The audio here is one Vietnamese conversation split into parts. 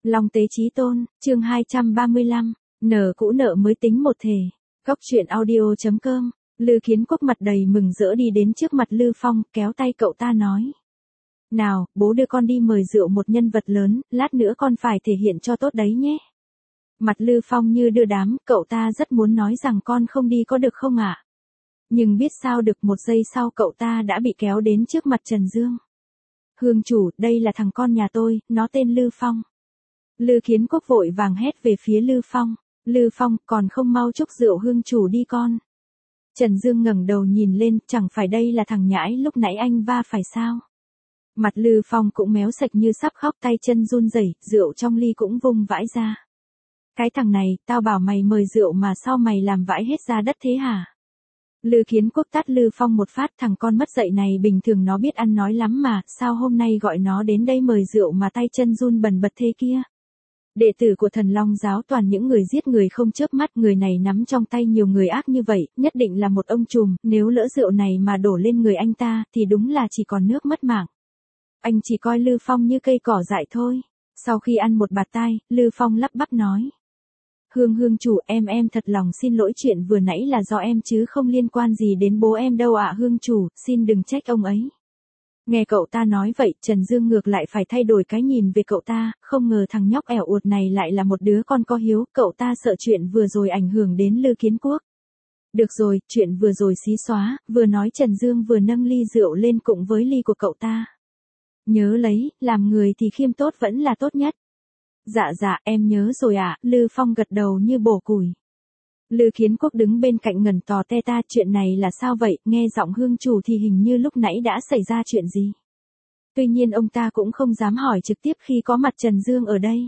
Long Tế Chí Tôn, chương 235, nợ cũ nợ mới tính một thể. Góc truyện audio.com. Lư Kiến Quốc mặt đầy mừng rỡ đi đến trước mặt Lư Phong, kéo tay cậu ta nói. Nào, bố đưa con đi mời rượu một nhân vật lớn, lát nữa con phải thể hiện cho tốt đấy nhé. Mặt Lư Phong như đưa đám, cậu ta rất muốn nói rằng con không đi có được không ạ? Nhưng biết sao được, một giây sau cậu ta đã bị kéo đến trước mặt Trần Dương. Hương chủ, đây là thằng con nhà tôi, nó tên Lư Phong. Lư Kiến Quốc vội vàng hét về phía Lư Phong. Lư Phong, còn không mau chúc rượu hương chủ đi con. Trần Dương ngẩng đầu nhìn lên, chẳng phải đây là thằng nhãi lúc nãy anh va phải sao? Mặt Lư Phong cũng méo sạch như sắp khóc, tay chân run rẩy, rượu trong ly cũng vung vãi ra. Cái thằng này, tao bảo mày mời rượu mà sao mày làm vãi hết ra đất thế hả? Lư Kiến Quốc tát Lư Phong một phát, thằng con mất dạy này bình thường nó biết ăn nói lắm mà, sao hôm nay gọi nó đến đây mời rượu mà tay chân run bần bật thế kia? Đệ tử của Thần Long giáo toàn những người giết người không chớp mắt, người này nắm trong tay nhiều người ác như vậy, nhất định là một ông trùm, nếu lỡ rượu này mà đổ lên người anh ta, thì đúng là chỉ còn nước mất mạng. Anh chỉ coi Lư Phong như cây cỏ dại thôi. Sau khi ăn một bạt tai, Lư Phong lắp bắp nói. Hương chủ, em thật lòng xin lỗi, chuyện vừa nãy là do em chứ không liên quan gì đến bố em đâu ạ. Hương chủ, xin đừng trách ông ấy. Nghe cậu ta nói vậy, Trần Dương ngược lại phải thay đổi cái nhìn về cậu ta, không ngờ thằng nhóc ẻo uột này lại là một đứa con có hiếu, cậu ta sợ chuyện vừa rồi ảnh hưởng đến Lư Kiến Quốc. Được rồi, chuyện vừa rồi xí xóa, vừa nói Trần Dương vừa nâng ly rượu lên cùng với ly của cậu ta. Nhớ lấy, làm người thì khiêm tốt vẫn là tốt nhất. Dạ, em nhớ rồi ạ. Lư Phong gật đầu như bổ củi. Lư Kiến Quốc đứng bên cạnh ngẩn tò te ta, chuyện này là sao vậy, nghe giọng hương chủ thì hình như lúc nãy đã xảy ra chuyện gì. Tuy nhiên ông ta cũng không dám hỏi trực tiếp khi có mặt Trần Dương ở đây.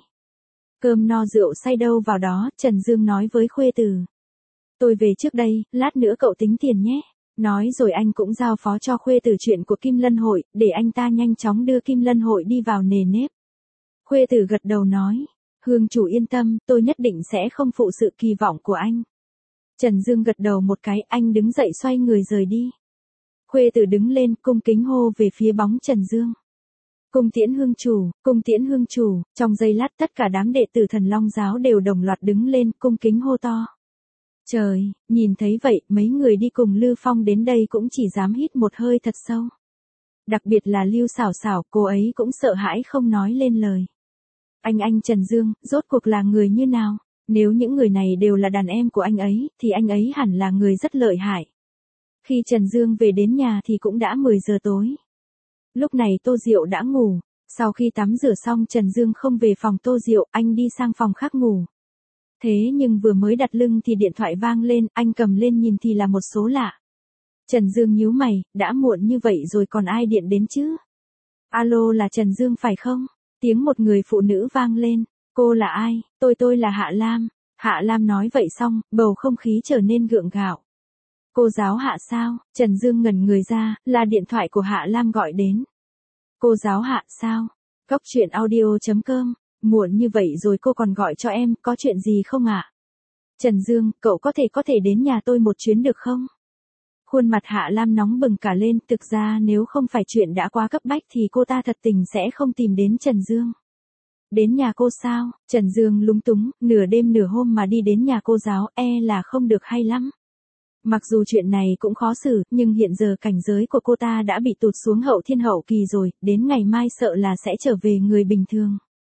Cơm no rượu say đâu vào đó, Trần Dương nói với khuê tử. Tôi về trước đây, lát nữa cậu tính tiền nhé. Nói rồi anh cũng giao phó cho khuê tử chuyện của Kim Lân Hội, để anh ta nhanh chóng đưa Kim Lân Hội đi vào nề nếp. Khuê tử gật đầu nói, hương chủ yên tâm, tôi nhất định sẽ không phụ sự kỳ vọng của anh. Trần Dương gật đầu một cái, anh đứng dậy xoay người rời đi. Khuê tử đứng lên, cung kính hô về phía bóng Trần Dương. Cung tiễn hương chủ, trong giây lát tất cả đám đệ tử Thần Long giáo đều đồng loạt đứng lên, cung kính hô to. Trời, nhìn thấy vậy, mấy người đi cùng Lư Phong đến đây cũng chỉ dám hít một hơi thật sâu. Đặc biệt là Lưu Xảo Xảo, cô ấy cũng sợ hãi không nói lên lời. Anh Trần Dương, rốt cuộc là người như nào? Nếu những người này đều là đàn em của anh ấy, thì anh ấy hẳn là người rất lợi hại. Khi Trần Dương về đến nhà thì cũng đã 10 giờ tối. Lúc này Tô Diệu đã ngủ. Sau khi tắm rửa xong, Trần Dương không về phòng Tô Diệu, anh đi sang phòng khác ngủ. Thế nhưng vừa mới đặt lưng thì điện thoại vang lên, anh cầm lên nhìn thì là một số lạ. Trần Dương nhíu mày, đã muộn như vậy rồi còn ai điện đến chứ? Alo, là Trần Dương phải không? Tiếng một người phụ nữ vang lên. Cô là ai? Tôi là Hạ Lam. Hạ Lam nói vậy xong, bầu không khí trở nên gượng gạo. Cô giáo Hạ sao? Trần Dương ngẩn người ra, là điện thoại của Hạ Lam gọi đến. Cô giáo Hạ sao? Góc truyện audio.com. Muộn như vậy rồi cô còn gọi cho em, có chuyện gì không ạ? Trần Dương, cậu có thể đến nhà tôi một chuyến được không? Khuôn mặt Hạ Lam nóng bừng cả lên, thực ra nếu không phải chuyện đã quá cấp bách thì cô ta thật tình sẽ không tìm đến Trần Dương. Đến nhà cô sao? Trần Dương lúng túng, nửa đêm nửa hôm mà đi đến nhà cô giáo, là không được hay lắm. Mặc dù chuyện này cũng khó xử, nhưng hiện giờ cảnh giới của cô ta đã bị tụt xuống hậu thiên hậu kỳ rồi, đến ngày mai sợ là sẽ trở về người bình thường.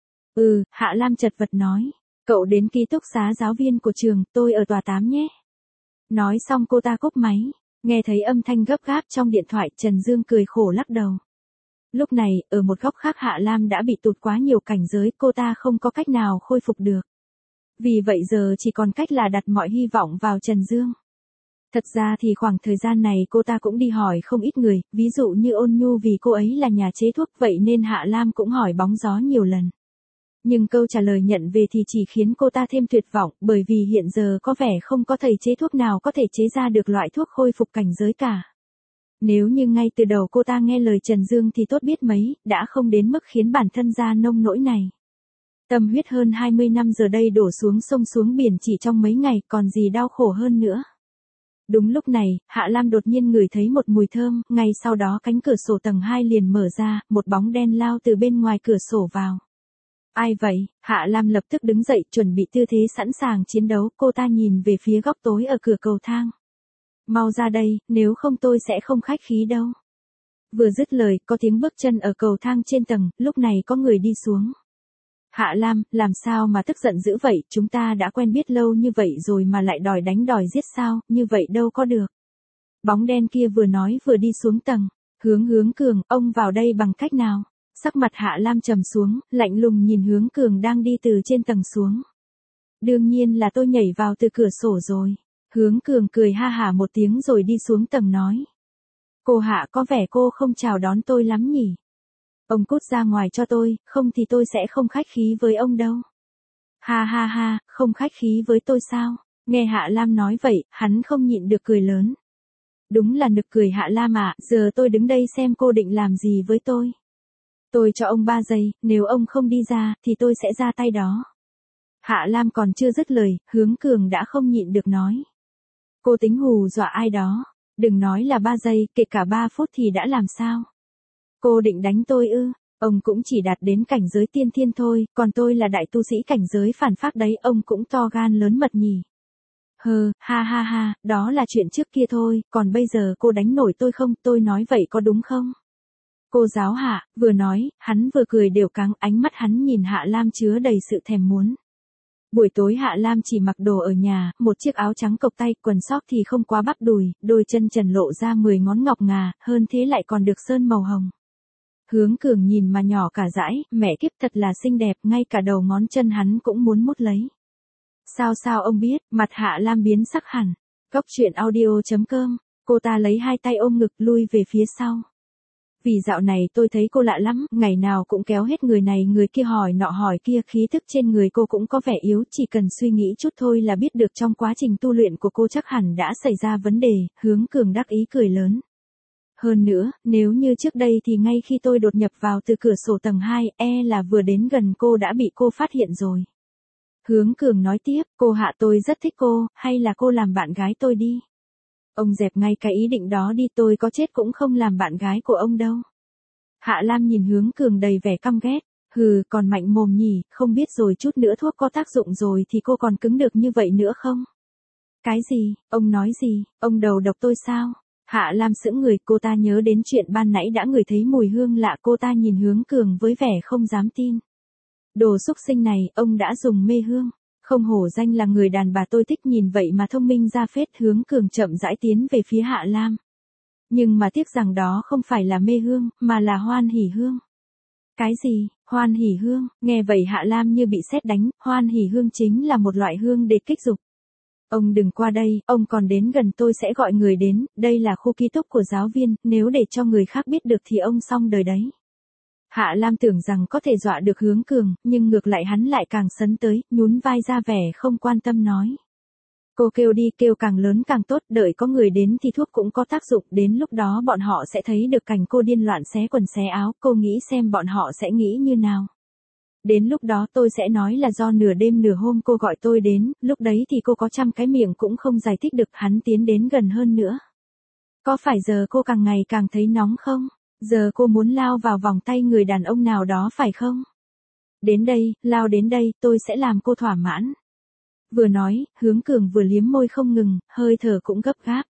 Hạ Lam chật vật nói, cậu đến ký túc xá giáo viên của trường, tôi ở tòa 8 nhé. Nói xong cô ta cúp máy, nghe thấy âm thanh gấp gáp trong điện thoại, Trần Dương cười khổ lắc đầu. Lúc này, ở một góc khác Hạ Lam đã bị tụt quá nhiều cảnh giới, cô ta không có cách nào khôi phục được. Vì vậy giờ chỉ còn cách là đặt mọi hy vọng vào Trần Dương. Thật ra thì khoảng thời gian này cô ta cũng đi hỏi không ít người, ví dụ như Ôn Nhu vì cô ấy là nhà chế thuốc, vậy nên Hạ Lam cũng hỏi bóng gió nhiều lần. Nhưng câu trả lời nhận về thì chỉ khiến cô ta thêm tuyệt vọng, bởi vì hiện giờ có vẻ không có thầy chế thuốc nào có thể chế ra được loại thuốc khôi phục cảnh giới cả. Nếu như ngay từ đầu cô ta nghe lời Trần Dương thì tốt biết mấy, đã không đến mức khiến bản thân ra nông nỗi này. Tâm huyết hơn 20 năm giờ đây đổ xuống sông xuống biển chỉ trong mấy ngày, còn gì đau khổ hơn nữa. Đúng lúc này, Hạ Lam đột nhiên ngửi thấy một mùi thơm, ngay sau đó cánh cửa sổ tầng 2 liền mở ra, một bóng đen lao từ bên ngoài cửa sổ vào. Ai vậy? Hạ Lam lập tức đứng dậy chuẩn bị tư thế sẵn sàng chiến đấu, cô ta nhìn về phía góc tối ở cửa cầu thang. Mau ra đây, nếu không tôi sẽ không khách khí đâu. Vừa dứt lời, có tiếng bước chân ở cầu thang trên tầng, lúc này có người đi xuống. Hạ Lam, làm sao mà tức giận dữ vậy, chúng ta đã quen biết lâu như vậy rồi mà lại đòi đánh đòi giết sao, như vậy đâu có được. Bóng đen kia vừa nói vừa đi xuống tầng. Hướng Cường, ông vào đây bằng cách nào? Sắc mặt Hạ Lam trầm xuống, lạnh lùng nhìn Hướng Cường đang đi từ trên tầng xuống. Đương nhiên là tôi nhảy vào từ cửa sổ rồi. Hướng Cường cười ha hả một tiếng rồi đi xuống tầng nói. Cô Hạ, có vẻ cô không chào đón tôi lắm nhỉ? Ông cút ra ngoài cho tôi, không thì tôi sẽ không khách khí với ông đâu. Ha ha ha, không khách khí với tôi sao? Nghe Hạ Lam nói vậy, hắn không nhịn được cười lớn. Đúng là nực cười Hạ Lam ạ, giờ tôi đứng đây xem cô định làm gì với tôi. Tôi cho ông 3 giây, nếu ông không đi ra, thì tôi sẽ ra tay đó. Hạ Lam còn chưa dứt lời, Hướng Cường đã không nhịn được nói. Cô tính hù dọa ai đó, đừng nói là 3 giây, kể cả 3 phút thì đã làm sao. Cô định đánh tôi ư? Ông cũng chỉ đạt đến cảnh giới tiên thiên thôi, còn tôi là đại tu sĩ cảnh giới phản phác đấy, ông cũng to gan lớn mật nhỉ. Ha ha ha, đó là chuyện trước kia thôi, còn bây giờ cô đánh nổi tôi không, tôi nói vậy có đúng không? Cô giáo Hạ, vừa nói, hắn vừa cười đều căng, ánh mắt hắn nhìn Hạ Lam chứa đầy sự thèm muốn. Buổi tối Hạ Lam chỉ mặc đồ ở nhà, một chiếc áo trắng cộc tay, quần sóc thì không quá bắp đùi, đôi chân trần lộ ra 10 ngón ngọc ngà, hơn thế lại còn được sơn màu hồng. Hướng Cường nhìn mà nhỏ cả dãi, mẹ kiếp thật là xinh đẹp, ngay cả đầu ngón chân hắn cũng muốn mút lấy. Sao ông biết, mặt Hạ Lam biến sắc hẳn. Cóc truyện audio.com, cô ta lấy hai tay ôm ngực lui về phía sau. Vì dạo này tôi thấy cô lạ lắm, ngày nào cũng kéo hết người này người kia hỏi nọ hỏi kia, khí thức trên người cô cũng có vẻ yếu, chỉ cần suy nghĩ chút thôi là biết được trong quá trình tu luyện của cô chắc hẳn đã xảy ra vấn đề. Hướng Cường đắc ý cười lớn. Hơn nữa, nếu như trước đây thì ngay khi tôi đột nhập vào từ cửa sổ tầng 2, là vừa đến gần cô đã bị cô phát hiện rồi. Hướng Cường nói tiếp, cô Hạ, tôi rất thích cô, hay là cô làm bạn gái tôi đi. Ông dẹp ngay cái ý định đó đi, tôi có chết cũng không làm bạn gái của ông đâu. Hạ Lam nhìn Hướng Cường đầy vẻ căm ghét. Còn mạnh mồm nhỉ, không biết rồi chút nữa thuốc có tác dụng rồi thì cô còn cứng được như vậy nữa không? Cái gì, ông nói gì, ông đầu độc tôi sao? Hạ Lam sững người, cô ta nhớ đến chuyện ban nãy đã ngửi thấy mùi hương lạ, cô ta nhìn Hướng Cường với vẻ không dám tin. Đồ xúc sinh này, ông đã dùng mê hương. Không hổ danh là người đàn bà tôi thích, nhìn vậy mà thông minh ra phết. Hướng Cường chậm rãi tiến về phía Hạ Lam. Nhưng mà tiếc rằng đó không phải là mê hương, mà là hoan hỉ hương. Cái gì, hoan hỉ hương? Nghe vậy Hạ Lam như bị sét đánh, hoan hỉ hương chính là một loại hương để kích dục. Ông đừng qua đây, ông còn đến gần tôi sẽ gọi người đến, đây là khu ký túc của giáo viên, nếu để cho người khác biết được thì ông xong đời đấy. Hạ Lam tưởng rằng có thể dọa được Hướng Cường, nhưng ngược lại hắn lại càng sấn tới, nhún vai ra vẻ không quan tâm nói. Cô kêu đi, kêu càng lớn càng tốt, đợi có người đến thì thuốc cũng có tác dụng, đến lúc đó bọn họ sẽ thấy được cảnh cô điên loạn xé quần xé áo, cô nghĩ xem bọn họ sẽ nghĩ như nào. Đến lúc đó tôi sẽ nói là do nửa đêm nửa hôm cô gọi tôi đến, lúc đấy thì cô có trăm cái miệng cũng không giải thích được. Hắn tiến đến gần hơn nữa. Có phải giờ cô càng ngày càng thấy nóng không? Giờ cô muốn lao vào vòng tay người đàn ông nào đó phải không? Đến đây, lao đến đây, tôi sẽ làm cô thỏa mãn. Vừa nói, Hướng Cường vừa liếm môi không ngừng, hơi thở cũng gấp gáp.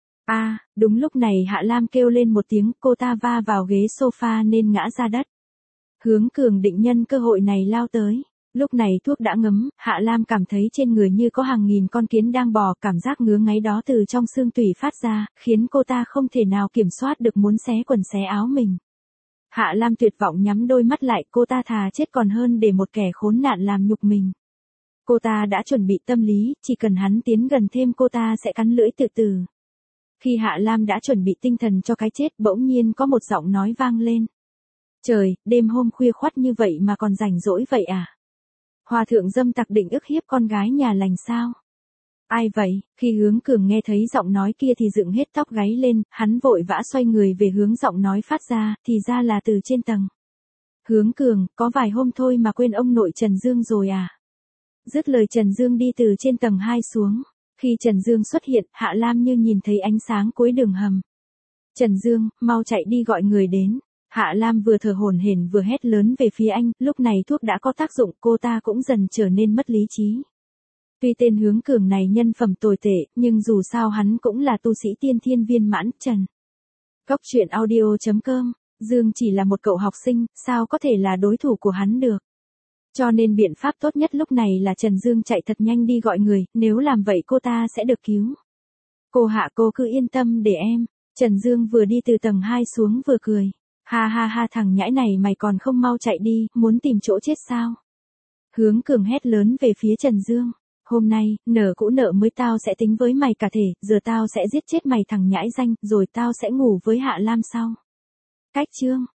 Đúng lúc này Hạ Lam kêu lên một tiếng, cô ta va vào ghế sofa nên ngã ra đất. Hướng Cường định nhân cơ hội này lao tới. Lúc này thuốc đã ngấm, Hạ Lam cảm thấy trên người như có hàng nghìn con kiến đang bò, cảm giác ngứa ngáy đó từ trong xương tủy phát ra, khiến cô ta không thể nào kiểm soát được muốn xé quần xé áo mình. Hạ Lam tuyệt vọng nhắm đôi mắt lại, cô ta thà chết còn hơn để một kẻ khốn nạn làm nhục mình. Cô ta đã chuẩn bị tâm lý, chỉ cần hắn tiến gần thêm cô ta sẽ cắn lưỡi từ từ. Khi Hạ Lam đã chuẩn bị tinh thần cho cái chết, bỗng nhiên có một giọng nói vang lên. Trời, đêm hôm khuya khoắt như vậy mà còn rảnh rỗi vậy à? Hòa thượng dâm tặc định ức hiếp con gái nhà lành sao? Ai vậy? Khi Hướng Cường nghe thấy giọng nói kia thì dựng hết tóc gáy lên, hắn vội vã xoay người về hướng giọng nói phát ra, thì ra là từ trên tầng. Hướng Cường, có vài hôm thôi mà quên ông nội Trần Dương rồi à? Dứt lời Trần Dương đi từ trên tầng 2 xuống. Khi Trần Dương xuất hiện, Hạ Lam như nhìn thấy ánh sáng cuối đường hầm. Trần Dương, mau chạy đi gọi người đến. Hạ Lam vừa thở hổn hển vừa hét lớn về phía anh, lúc này thuốc đã có tác dụng, cô ta cũng dần trở nên mất lý trí. Tuy tên Hướng Cường này nhân phẩm tồi tệ, nhưng dù sao hắn cũng là tu sĩ tiên thiên viên mãn, Trần. Cốc truyện audio.com, Dương chỉ là một cậu học sinh, sao có thể là đối thủ của hắn được. Cho nên biện pháp tốt nhất lúc này là Trần Dương chạy thật nhanh đi gọi người, nếu làm vậy cô ta sẽ được cứu. Cô Hạ, cô cứ yên tâm để em. Trần Dương vừa đi từ tầng 2 xuống vừa cười. Ha ha ha, thằng nhãi này mày còn không mau chạy đi, muốn tìm chỗ chết sao? Hướng Cường hét lớn về phía Trần Dương. Hôm nay, nợ cũ nợ mới, tao sẽ tính với mày cả thể, giờ tao sẽ giết chết mày thằng nhãi danh, rồi tao sẽ ngủ với Hạ Lam sau. Cách chương.